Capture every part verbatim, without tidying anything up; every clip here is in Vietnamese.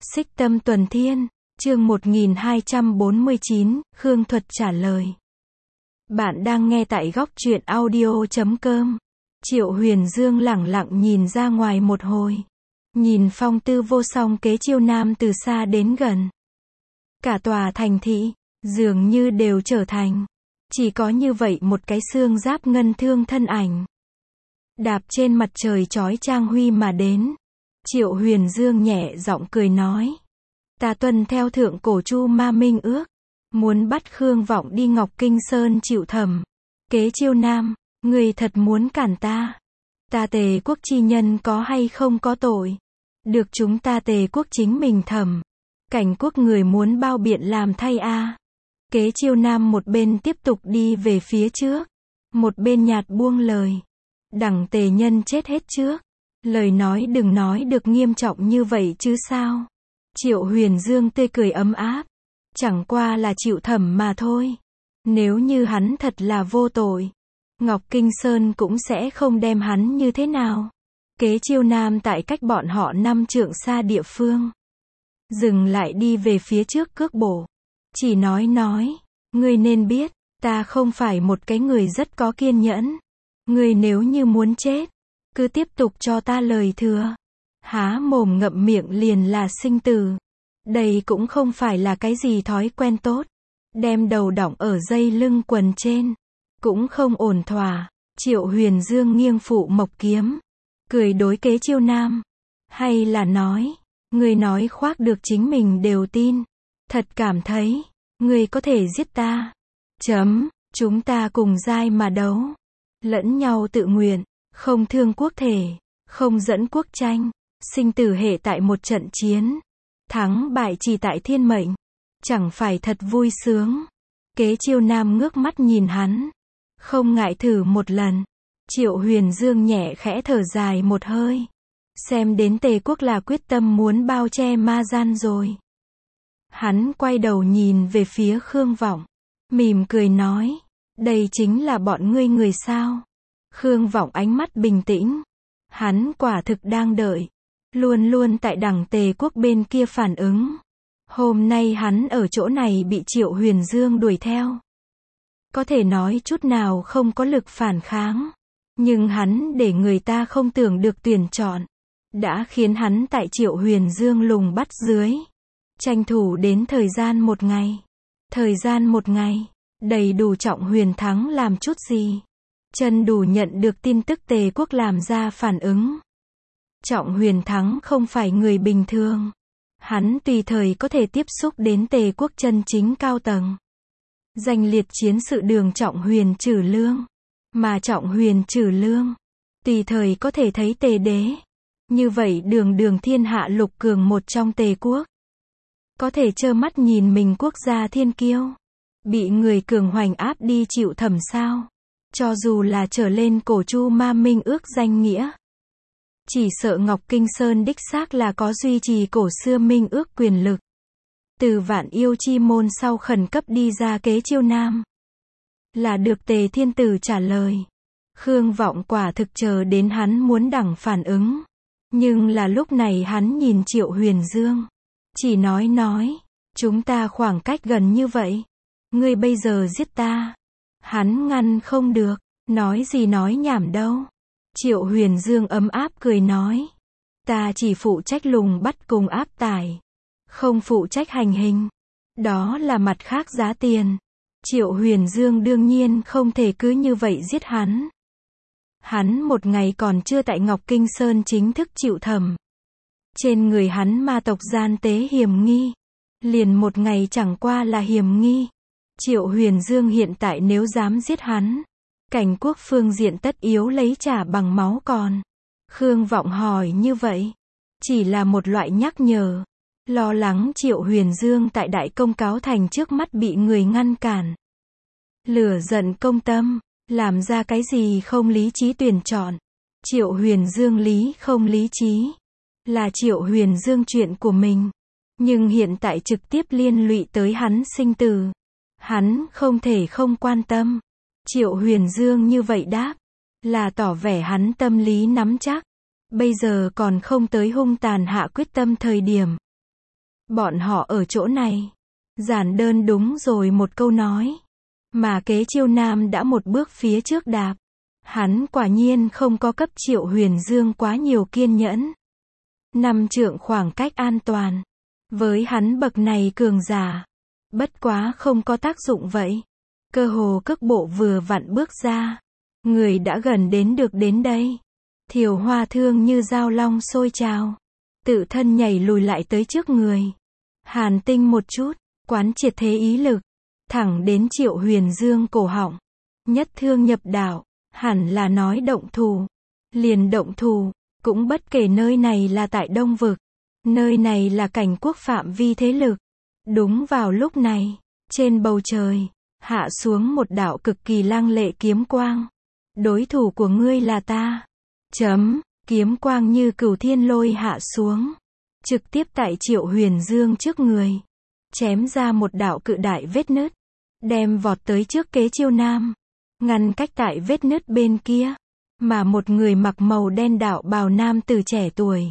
Xích Tâm Tuần Thiên, chương một nghìn hai trăm bốn mươi chín, Khương Thuật trả lời. Bạn đang nghe tại góc truyện audio chấm com. Triệu Huyền Dương lẳng lặng nhìn ra ngoài một hồi. Nhìn phong tư vô song kế Chiêu Nam từ xa đến gần. Cả tòa thành thị, dường như đều trở thành. Chỉ có như vậy một cái xương giáp ngân thương thân ảnh. Đạp trên mặt trời chói chang huy mà đến. Triệu Huyền Dương nhẹ giọng cười nói. Ta tuân theo thượng cổ Chu Ma Minh ước. Muốn bắt Khương Vọng đi Ngọc Kinh Sơn chịu thẩm. Kế Chiêu Nam, người thật muốn cản ta. Ta Tề quốc chi nhân có hay không có tội. Được chúng ta Tề quốc chính mình thẩm. Cảnh quốc người muốn bao biện làm thay a. Kế Chiêu Nam một bên tiếp tục đi về phía trước. Một bên nhạt buông lời. Đẳng Tề nhân chết hết trước. Lời nói đừng nói được nghiêm trọng như vậy chứ sao. Triệu Huyền Dương tươi cười ấm áp. Chẳng qua là chịu thẩm mà thôi. Nếu như hắn thật là vô tội, Ngọc Kinh Sơn cũng sẽ không đem hắn như thế nào. Kế Chiêu Nam tại cách bọn họ năm trượng xa địa phương. Dừng lại đi về phía trước cước bộ. Chỉ nói nói. Ngươi nên biết, ta không phải một cái người rất có kiên nhẫn. Ngươi nếu như muốn chết, cứ tiếp tục cho ta lời thừa. Há mồm ngậm miệng liền là sinh tử. Đây cũng không phải là cái gì thói quen tốt. Đem đầu đỏng ở dây lưng quần trên. Cũng không ổn thỏa. Triệu Huyền Dương nghiêng phụ mộc kiếm. Cười đối Kế Chiêu Nam. Hay là nói. Người nói khoác được chính mình đều tin. Thật cảm thấy. Người có thể giết ta. Chấm. Chúng ta cùng giai mà đấu. Lẫn nhau tự nguyện. Không thương quốc thể. Không dẫn quốc tranh. Sinh tử hệ tại một trận chiến. Thắng bại chỉ tại thiên mệnh. Chẳng phải thật vui sướng. Kế Chiêu Nam ngước mắt nhìn hắn. Không ngại thử một lần. Triệu Huyền Dương nhẹ khẽ thở dài một hơi. Xem đến Tề quốc là quyết tâm muốn bao che ma gian rồi. Hắn quay đầu nhìn về phía Khương Vọng. Mỉm cười nói. Đây chính là bọn ngươi người sao. Khương Vọng ánh mắt bình tĩnh. Hắn quả thực đang đợi. Luôn luôn tại đẳng Tề quốc bên kia phản ứng. Hôm nay hắn ở chỗ này bị Triệu Huyền Dương đuổi theo. Có thể nói chút nào không có lực phản kháng. Nhưng hắn để người ta không tưởng được tuyển chọn. Đã khiến hắn tại Triệu Huyền Dương lùng bắt dưới. Tranh thủ đến thời gian một ngày. Thời gian một ngày. Đầy đủ Trọng Huyền thắng làm chút gì. Chân đủ nhận được tin tức Tề quốc làm ra phản ứng. Trọng Huyền thắng không phải người bình thường. Hắn tùy thời có thể tiếp xúc đến Tề quốc chân chính cao tầng. Danh liệt chiến sự đường Trọng Huyền trừ lương. Mà Trọng Huyền trừ lương. Tùy thời có thể thấy Tề đế. Như vậy đường đường thiên hạ lục cường một trong Tề quốc. Có thể trơ mắt nhìn mình quốc gia thiên kiêu. Bị người cường hoành áp đi chịu thẩm sao. Cho dù là trở lên cổ Chu Ma Minh ước danh nghĩa. Chỉ sợ Ngọc Kinh Sơn đích xác là có duy trì cổ xưa minh ước quyền lực. Từ Vạn Yêu chi môn sau khẩn cấp đi ra Kế Chiêu Nam. Là được Tề Thiên Tử trả lời. Khương Vọng quả thực chờ đến hắn muốn đẳng phản ứng. Nhưng là lúc này hắn nhìn Triệu Huyền Dương. Chỉ nói nói. Chúng ta khoảng cách gần như vậy. Ngươi bây giờ giết ta. Hắn ngăn không được. Nói gì nói nhảm đâu. Triệu Huyền Dương ấm áp cười nói. Ta chỉ phụ trách lùng bắt cùng áp tải. Không phụ trách hành hình. Đó là mặt khác giá tiền. Triệu Huyền Dương đương nhiên không thể cứ như vậy giết hắn. Hắn một ngày còn chưa tại Ngọc Kinh Sơn chính thức chịu thẩm. Trên người hắn ma tộc gian tế hiểm nghi. Liền một ngày chẳng qua là hiểm nghi. Triệu Huyền Dương hiện tại nếu dám giết hắn. Cảnh quốc phương diện tất yếu lấy trả bằng máu còn. Khương Vọng hỏi như vậy. Chỉ là một loại nhắc nhở. Lo lắng Triệu Huyền Dương tại Đại Công Cáo Thành trước mắt bị người ngăn cản. Lửa giận công tâm. Làm ra cái gì không lý trí tuyển chọn. Triệu Huyền Dương lý không lý trí. Là Triệu Huyền Dương chuyện của mình. Nhưng hiện tại trực tiếp liên lụy tới hắn sinh tử. Hắn không thể không quan tâm. Triệu Huyền Dương như vậy đáp. Là tỏ vẻ hắn tâm lý nắm chắc. Bây giờ còn không tới hung tàn hạ quyết tâm thời điểm. Bọn họ ở chỗ này. Giản đơn đúng rồi một câu nói. Mà Kế Chiêu Nam đã một bước phía trước đạp. Hắn quả nhiên không có cấp Triệu Huyền Dương quá nhiều kiên nhẫn. Năm trượng khoảng cách an toàn. Với hắn bậc này cường giả. Bất quá không có tác dụng vậy. Cơ hồ cước bộ vừa vặn bước ra. Người đã gần đến được đến đây. Thiều Hoa thương như dao long sôi trào. Tự thân nhảy lùi lại tới trước người. Hàn tinh một chút, quán triệt thế ý lực. Thẳng đến Triệu Huyền Dương cổ họng. Nhất thương nhập đạo, hẳn là nói động thủ. Liền động thủ, cũng bất kể nơi này là tại Đông Vực. Nơi này là cảnh quốc phạm vi thế lực. Đúng vào lúc này, trên bầu trời, hạ xuống một đạo cực kỳ lăng lệ kiếm quang. Đối thủ của ngươi là ta. Chấm, kiếm quang như cửu thiên lôi hạ xuống. Trực tiếp tại Triệu Huyền Dương trước người. Chém ra một đạo cự đại vết nứt. Đem vọt tới trước Kế Chiêu Nam. Ngăn cách tại vết nứt bên kia. Mà một người mặc màu đen đạo bào nam từ trẻ tuổi.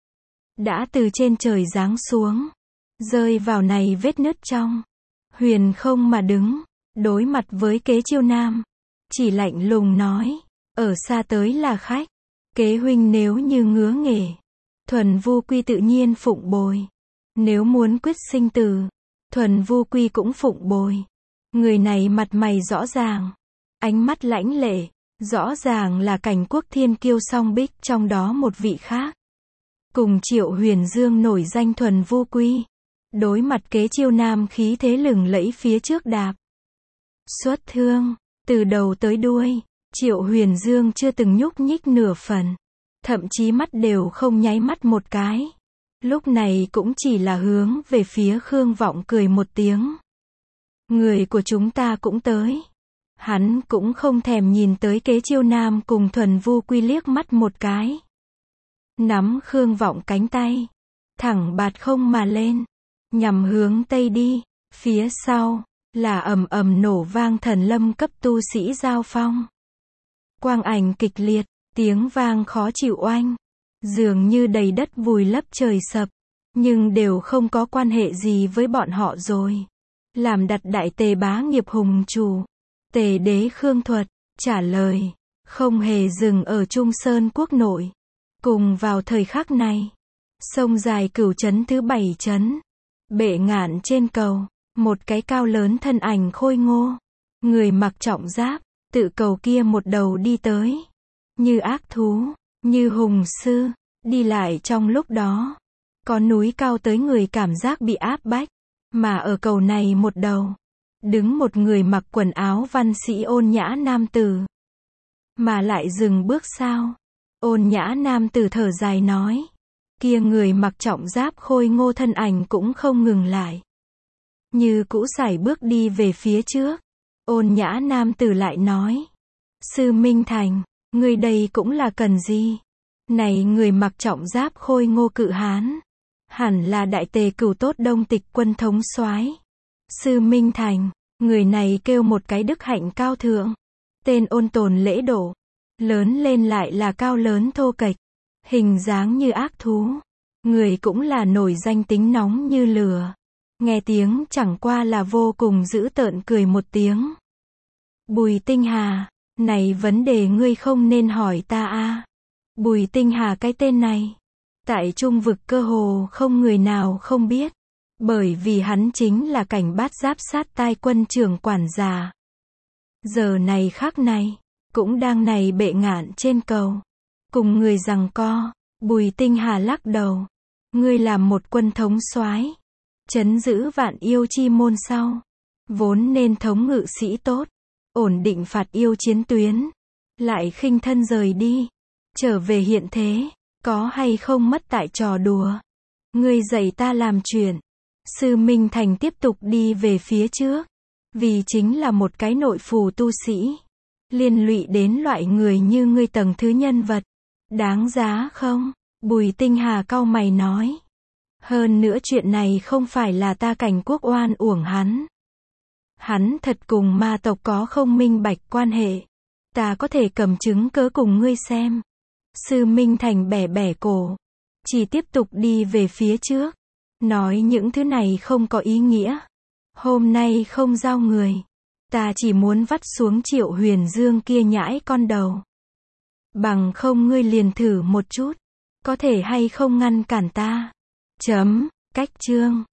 Đã từ trên trời giáng xuống. Rơi vào này vết nứt trong. Huyền không mà đứng. Đối mặt với Kế Chiêu Nam. Chỉ lạnh lùng nói. Ở xa tới là khách. Kế huynh nếu như ngứa nghề. Thuần Vu Quy tự nhiên phụng bồi. Nếu muốn quyết sinh tử. Thuần Vu Quy cũng phụng bồi. Người này mặt mày rõ ràng. Ánh mắt lãnh lệ. Rõ ràng là cảnh quốc thiên kiêu song bích trong đó một vị khác. Cùng Triệu Huyền Dương nổi danh Thuần Vu Quy. Đối mặt Kế Chiêu Nam khí thế lừng lẫy phía trước đạp. Xuất thương. Từ đầu tới đuôi. Triệu Huyền Dương chưa từng nhúc nhích nửa phần. Thậm chí mắt đều không nháy mắt một cái. Lúc này cũng chỉ là hướng về phía Khương Vọng cười một tiếng. Người của chúng ta cũng tới. Hắn cũng không thèm nhìn tới Kế Chiêu Nam cùng Thuần Vu Quy liếc mắt một cái. Nắm Khương Vọng cánh tay. Thẳng bạt không mà lên. Nhằm hướng Tây đi. Phía sau, là ầm ầm nổ vang thần lâm cấp tu sĩ giao phong. Quang ảnh kịch liệt, tiếng vang khó chịu oanh. Dường như đầy đất vùi lấp trời sập. Nhưng đều không có quan hệ gì với bọn họ rồi. Làm đặt đại tề bá nghiệp hùng chủ. Tề đế Khương Thuật, trả lời. Không hề dừng ở Trung Sơn quốc nội. Cùng vào thời khắc này. Sông dài cửu trấn thứ bảy trấn. Bệ ngạn trên cầu. Một cái cao lớn thân ảnh khôi ngô. Người mặc trọng giáp. Tự cầu kia một đầu đi tới. Như ác thú. Như hùng sư. Đi lại trong lúc đó. Có núi cao tới người cảm giác bị áp bách. Mà ở cầu này một đầu. Đứng một người mặc quần áo văn sĩ ôn nhã nam tử. Mà lại dừng bước sao. Ôn nhã nam tử thở dài nói. Kia người mặc trọng giáp khôi ngô thân ảnh cũng không ngừng lại. Như cũ sải bước đi về phía trước. Ôn nhã nam tử lại nói. Sư Minh Thành, người đây cũng là cần gì? Này người mặc trọng giáp khôi ngô cự hán. Hẳn là đại tề cửu tốt đông tịch quân thống soái. Sư Minh Thành, người này kêu một cái đức hạnh cao thượng. Tên ôn tồn lễ độ. Lớn lên lại là cao lớn thô kệch. Hình dáng như ác thú. Người cũng là nổi danh tính nóng như lửa. Nghe tiếng chẳng qua là vô cùng dữ tợn cười một tiếng. Bùi Tinh Hà, này vấn đề ngươi không nên hỏi ta a. Bùi Tinh Hà cái tên này. Tại Trung Vực cơ hồ không người nào không biết. Bởi vì hắn chính là cảnh bát giáp sát tai quân trưởng quản gia. Giờ này khắc này, cũng đang này bệ ngạn trên cầu. Cùng người giằng co, Bùi Tinh Hà lắc đầu. Ngươi làm một quân thống soái, trấn giữ vạn yêu chi môn sau. Vốn nên thống ngự sĩ tốt, ổn định phạt yêu chiến tuyến. Lại khinh thân rời đi, trở về hiện thế, có hay không mất tại trò đùa. Ngươi dạy ta làm chuyện. Sư Minh Thành tiếp tục đi về phía trước. Vì chính là một cái nội phù tu sĩ. Liên lụy đến loại người như ngươi tầng thứ nhân vật. Đáng giá không? Bùi Tinh Hà cau mày nói. Hơn nữa chuyện này không phải là ta cảnh quốc oan uổng hắn. Hắn thật cùng ma tộc có không minh bạch quan hệ. Ta có thể cầm chứng cớ cùng ngươi xem. Sư Minh Thành bẻ bẻ cổ. Chỉ tiếp tục đi về phía trước. Nói những thứ này không có ý nghĩa. Hôm nay không giao người. Ta chỉ muốn vắt xuống Triệu Huyền Dương kia nhãi con đầu. Bằng không ngươi liền thử một chút. Có thể hay không ngăn cản ta. Chấm, cách chương.